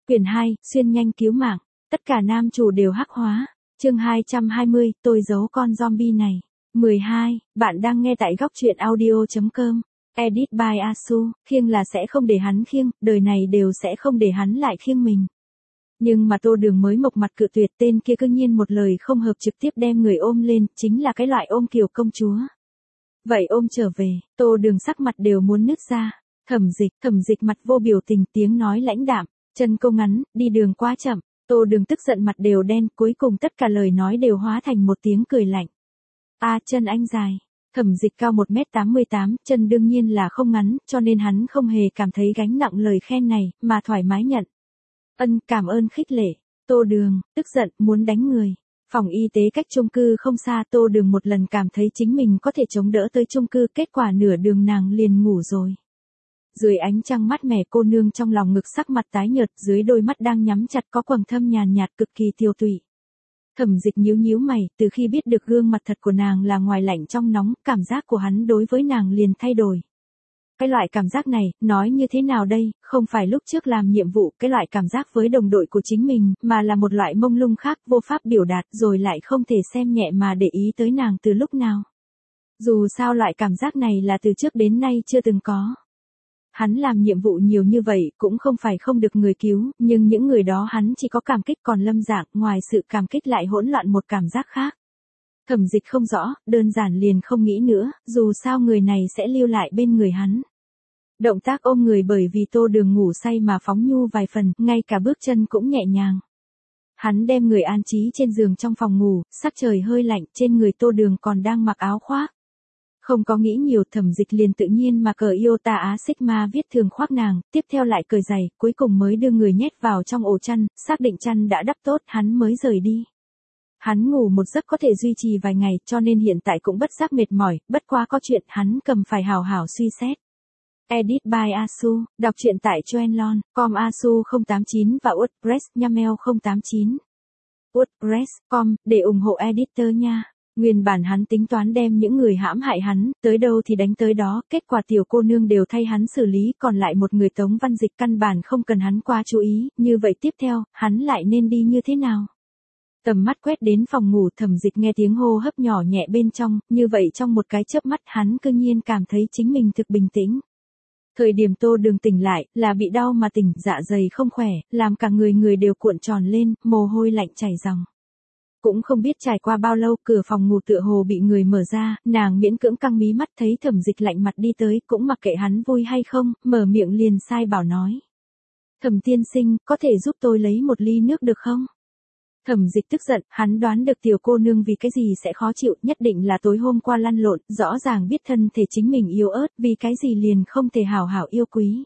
Quyển 2, xuyên nhanh cứu mạng. Tất cả nam chủ đều hắc hóa. Chương 220, tôi giấu con zombie này. 12, bạn đang nghe tại góc truyện audio.com. Edit by Asu, khiêng là sẽ không để hắn khiêng, đời này đều sẽ không để hắn lại khiêng mình. Nhưng mà Tô Đường mới mộc mặt cự tuyệt, tên kia cương nhiên một lời không hợp trực tiếp đem người ôm lên, chính là cái loại ôm kiểu công chúa. Vậy ôm trở về, Tô Đường sắc mặt đều muốn nứt ra. Thẩm dịch mặt vô biểu tình, tiếng nói lãnh đạm, chân cô ngắn, đi đường quá chậm. Tô Đường tức giận mặt đều đen, cuối cùng tất cả lời nói đều hóa thành một tiếng cười lạnh. Chân anh dài. Thẩm dịch cao 1m88, chân đương nhiên là không ngắn, cho nên hắn không hề cảm thấy gánh nặng lời khen này, mà thoải mái nhận. Cảm ơn khích lệ. Tô Đường, tức giận, muốn đánh người. Phòng y tế cách chung cư không xa, Tô Đường một lần cảm thấy chính mình có thể chống đỡ tới chung cư, kết quả nửa đường nàng liền ngủ rồi. Dưới ánh trăng mát mẻ, cô nương trong lòng ngực sắc mặt tái nhợt, dưới đôi mắt đang nhắm chặt có quầng thâm nhàn nhạt cực kỳ tiêu tụy. Thẩm dịch nhíu mày, từ khi biết được gương mặt thật của nàng là ngoài lạnh trong nóng, cảm giác của hắn đối với nàng liền thay đổi. Cái loại cảm giác này, nói như thế nào đây, không phải lúc trước làm nhiệm vụ, cái loại cảm giác với đồng đội của chính mình, mà là một loại mông lung khác, vô pháp biểu đạt, rồi lại không thể xem nhẹ mà để ý tới nàng từ lúc nào. Dù sao loại cảm giác này là từ trước đến nay chưa từng có. Hắn làm nhiệm vụ nhiều như vậy, cũng không phải không được người cứu, nhưng những người đó hắn chỉ có cảm kích, còn Lâm Dạng, ngoài sự cảm kích lại hỗn loạn một cảm giác khác. Thẩm dịch không rõ, đơn giản liền không nghĩ nữa, dù sao người này sẽ lưu lại bên người hắn. Động tác ôm người bởi vì Tô Đường ngủ say mà phóng nhu vài phần, ngay cả bước chân cũng nhẹ nhàng. Hắn đem người an trí trên giường trong phòng ngủ, sắc trời hơi lạnh, trên người Tô Đường còn đang mặc áo khoác. Không có nghĩ nhiều, thẩm dịch liền tự nhiên mà cởi Iota Á Sigma viết thường khoác nàng, tiếp theo lại cởi giày, cuối cùng mới đưa người nhét vào trong ổ chăn, xác định chăn đã đắp tốt, hắn mới rời đi. Hắn ngủ một giấc có thể duy trì vài ngày, cho nên hiện tại cũng bất giác mệt mỏi, bất quá có chuyện hắn cầm phải hào hảo suy xét. Edit by Asu, đọc truyện tại Choenlon.com Asu 089 và WordPress Yaml 089. WordPress.com, để ủng hộ editor nha. Nguyên bản hắn tính toán đem những người hãm hại hắn, tới đâu thì đánh tới đó, kết quả tiểu cô nương đều thay hắn xử lý, còn lại một người Tống Văn Dịch căn bản không cần hắn quá chú ý, như vậy tiếp theo, hắn lại nên đi như thế nào? Tầm mắt quét đến phòng ngủ, thẩm dịch nghe tiếng hô hấp nhỏ nhẹ bên trong, như vậy trong một cái chớp mắt hắn cư nhiên cảm thấy chính mình thực bình tĩnh. Thời điểm Tô Đường tỉnh lại, là bị đau mà tỉnh, dạ dày không khỏe, làm cả người đều cuộn tròn lên, mồ hôi lạnh chảy ròng. Cũng không biết trải qua bao lâu, cửa phòng ngủ tựa hồ bị người mở ra, nàng miễn cưỡng căng mí mắt thấy thẩm dịch lạnh mặt đi tới, cũng mặc kệ hắn vui hay không, mở miệng liền sai bảo nói. Thẩm tiên sinh, có thể giúp tôi lấy một ly nước được không? Thẩm dịch tức giận, hắn đoán được tiểu cô nương vì cái gì sẽ khó chịu, nhất định là tối hôm qua lăn lộn, rõ ràng biết thân thể chính mình yếu ớt, vì cái gì liền không thể hảo hảo yêu quý.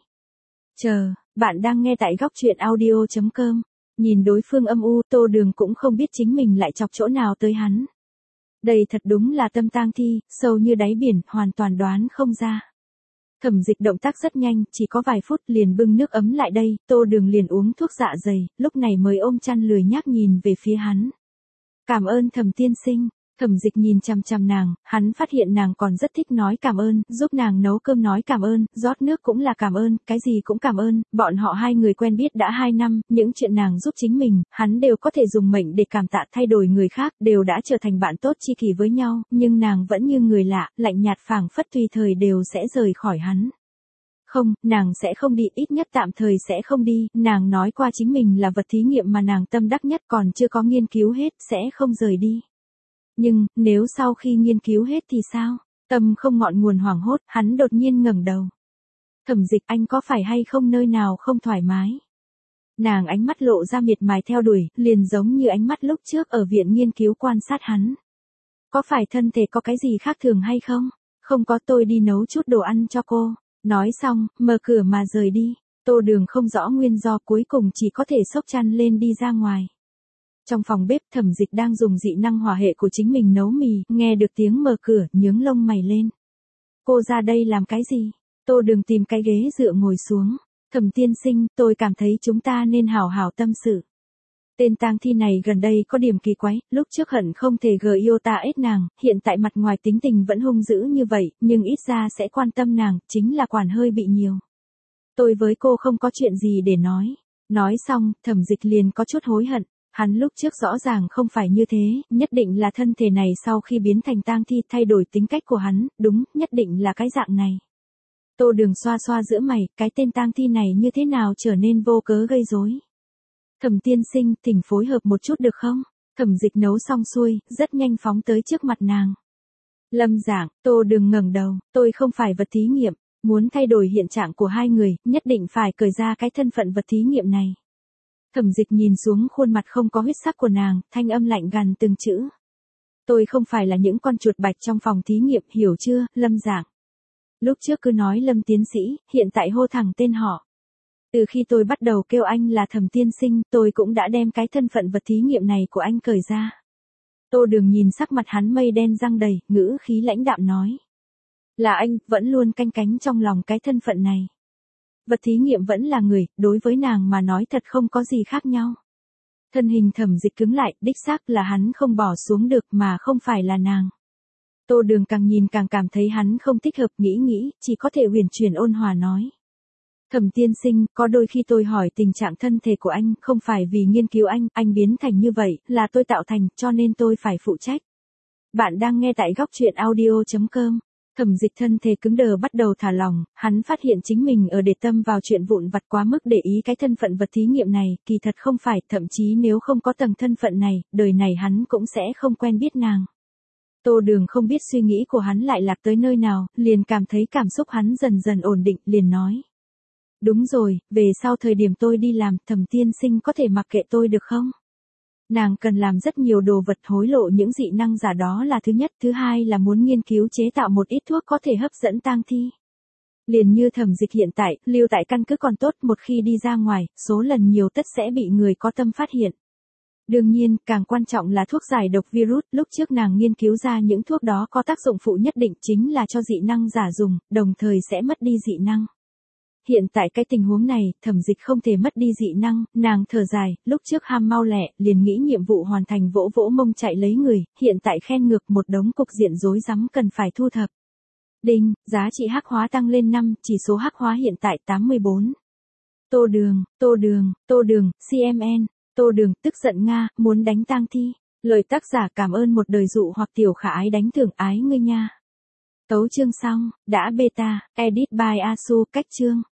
Bạn đang nghe tại góc truyện audio.com. Nhìn đối phương âm u, Tô Đường cũng không biết chính mình lại chọc chỗ nào tới hắn. Đây thật đúng là tâm tang thi, sâu như đáy biển, hoàn toàn đoán không ra. Thẩm dịch động tác rất nhanh, chỉ có vài phút liền bưng nước ấm lại đây, Tô Đường liền uống thuốc dạ dày, lúc này mới ôm chăn lười nhác nhìn về phía hắn. Cảm ơn Thẩm tiên sinh. Thẩm dịch nhìn chằm chằm nàng, hắn phát hiện nàng còn rất thích nói cảm ơn, giúp nàng nấu cơm nói cảm ơn, rót nước cũng là cảm ơn, cái gì cũng cảm ơn, bọn họ hai người quen biết đã 2 năm, những chuyện nàng giúp chính mình, hắn đều có thể dùng mệnh để cảm tạ, thay đổi người khác, đều đã trở thành bạn tốt tri kỷ với nhau, nhưng nàng vẫn như người lạ, lạnh nhạt phảng phất tùy thời đều sẽ rời khỏi hắn. Không, nàng sẽ không đi, ít nhất tạm thời sẽ không đi, nàng nói qua chính mình là vật thí nghiệm mà nàng tâm đắc nhất, còn chưa có nghiên cứu hết, sẽ không rời đi. Nhưng, nếu sau khi nghiên cứu hết thì sao? Tâm không ngọn nguồn hoảng hốt, hắn đột nhiên ngẩng đầu. Thẩm dịch, anh có phải hay không nơi nào không thoải mái? Nàng ánh mắt lộ ra miệt mài theo đuổi, liền giống như ánh mắt lúc trước ở viện nghiên cứu quan sát hắn. Có phải thân thể có cái gì khác thường hay không? Không có, tôi đi nấu chút đồ ăn cho cô. Nói xong, mở cửa mà rời đi. Tô Đường không rõ nguyên do, cuối cùng chỉ có thể xốc chăn lên đi ra ngoài. Trong phòng bếp, thẩm dịch đang dùng dị năng hỏa hệ của chính mình nấu mì, nghe được tiếng mở cửa, nhướng lông mày lên. Cô ra đây làm cái gì? Tô Đường tìm cái ghế dựa ngồi xuống. Thẩm tiên sinh, tôi cảm thấy chúng ta nên hảo hảo tâm sự. Tên tang thi này gần đây có điểm kỳ quái, lúc trước hận không thể Iota ết nàng, hiện tại mặt ngoài tính tình vẫn hung dữ như vậy, nhưng ít ra sẽ quan tâm nàng, chính là quản hơi bị nhiều. Tôi với cô không có chuyện gì để nói. Nói xong, Thẩm Dịch liền có chút hối hận. Hắn lúc trước rõ ràng không phải như thế, nhất định là thân thể này sau khi biến thành tang thi thay đổi tính cách của hắn, đúng, nhất định là cái dạng này. Tô Đường xoa xoa giữa mày, cái tên tang thi này như thế nào trở nên vô cớ gây rối. Thẩm tiên sinh, thỉnh phối hợp một chút được không? Thẩm Dịch nấu xong xuôi, rất nhanh phóng tới trước mặt nàng. Lâm Giảng, Tô Đường ngẩng đầu, tôi không phải vật thí nghiệm, muốn thay đổi hiện trạng của hai người, nhất định phải cởi ra cái thân phận vật thí nghiệm này. Thẩm Dịch nhìn xuống khuôn mặt không có huyết sắc của nàng, thanh âm lạnh gằn từng chữ. Tôi không phải là những con chuột bạch trong phòng thí nghiệm, hiểu chưa, Lâm Giảng. Lúc trước cứ nói Lâm tiến sĩ, hiện tại hô thẳng tên họ. Từ khi tôi bắt đầu kêu anh là Thẩm tiên sinh, tôi cũng đã đem cái thân phận vật thí nghiệm này của anh cởi ra. Tô Đường nhìn sắc mặt hắn mây đen răng đầy, ngữ khí lãnh đạm nói. Là anh, vẫn luôn canh cánh trong lòng cái thân phận này. Vật thí nghiệm vẫn là người, đối với nàng mà nói thật không có gì khác nhau. Thân hình Thẩm Dịch cứng lại, đích xác là hắn không bỏ xuống được mà không phải là nàng. Tô Đường càng nhìn càng cảm thấy hắn không thích hợp, nghĩ, chỉ có thể huyền chuyển ôn hòa nói. Thẩm tiên sinh, có đôi khi tôi hỏi tình trạng thân thể của anh, không phải vì nghiên cứu anh biến thành như vậy, là tôi tạo thành, cho nên tôi phải phụ trách. Bạn đang nghe tại góc truyện audio.com. Thẩm Dịch thân thể cứng đờ bắt đầu thả lỏng, hắn phát hiện chính mình ở để tâm vào chuyện vụn vặt quá mức để ý cái thân phận vật thí nghiệm này, kỳ thật không phải, thậm chí nếu không có tầng thân phận này, đời này hắn cũng sẽ không quen biết nàng. Tô Đường không biết suy nghĩ của hắn lại lạc tới nơi nào, liền cảm thấy cảm xúc hắn dần dần ổn định, liền nói. Đúng rồi, về sau thời điểm tôi đi làm, Thẩm tiên sinh có thể mặc kệ tôi được không? Nàng cần làm rất nhiều đồ vật, hối lộ những dị năng giả đó là thứ nhất, thứ hai là muốn nghiên cứu chế tạo một ít thuốc có thể hấp dẫn tang thi. Liền như Thẩm Dịch hiện tại, lưu tại căn cứ còn tốt, một khi đi ra ngoài, số lần nhiều tất sẽ bị người có tâm phát hiện. Đương nhiên, càng quan trọng là thuốc giải độc virus, lúc trước nàng nghiên cứu ra những thuốc đó có tác dụng phụ nhất định, chính là cho dị năng giả dùng, đồng thời sẽ mất đi dị năng. Hiện tại cái tình huống này, Thẩm Dịch không thể mất đi dị năng, nàng thở dài, lúc trước ham mau lẹ, liền nghĩ nhiệm vụ hoàn thành vỗ vỗ mông chạy lấy người, hiện tại khen ngược một đống cục diện rối rắm cần phải thu thập. Đinh, giá trị hắc hóa tăng lên 5, chỉ số hắc hóa hiện tại 84. Tô Đường, CMN, Tô Đường, tức giận Nga, muốn đánh tang thi. Lời tác giả cảm ơn một đời dụ hoặc tiểu khả ái đánh thưởng ái ngươi nha. Tấu chương xong, đã beta, edit by Asu, cách chương.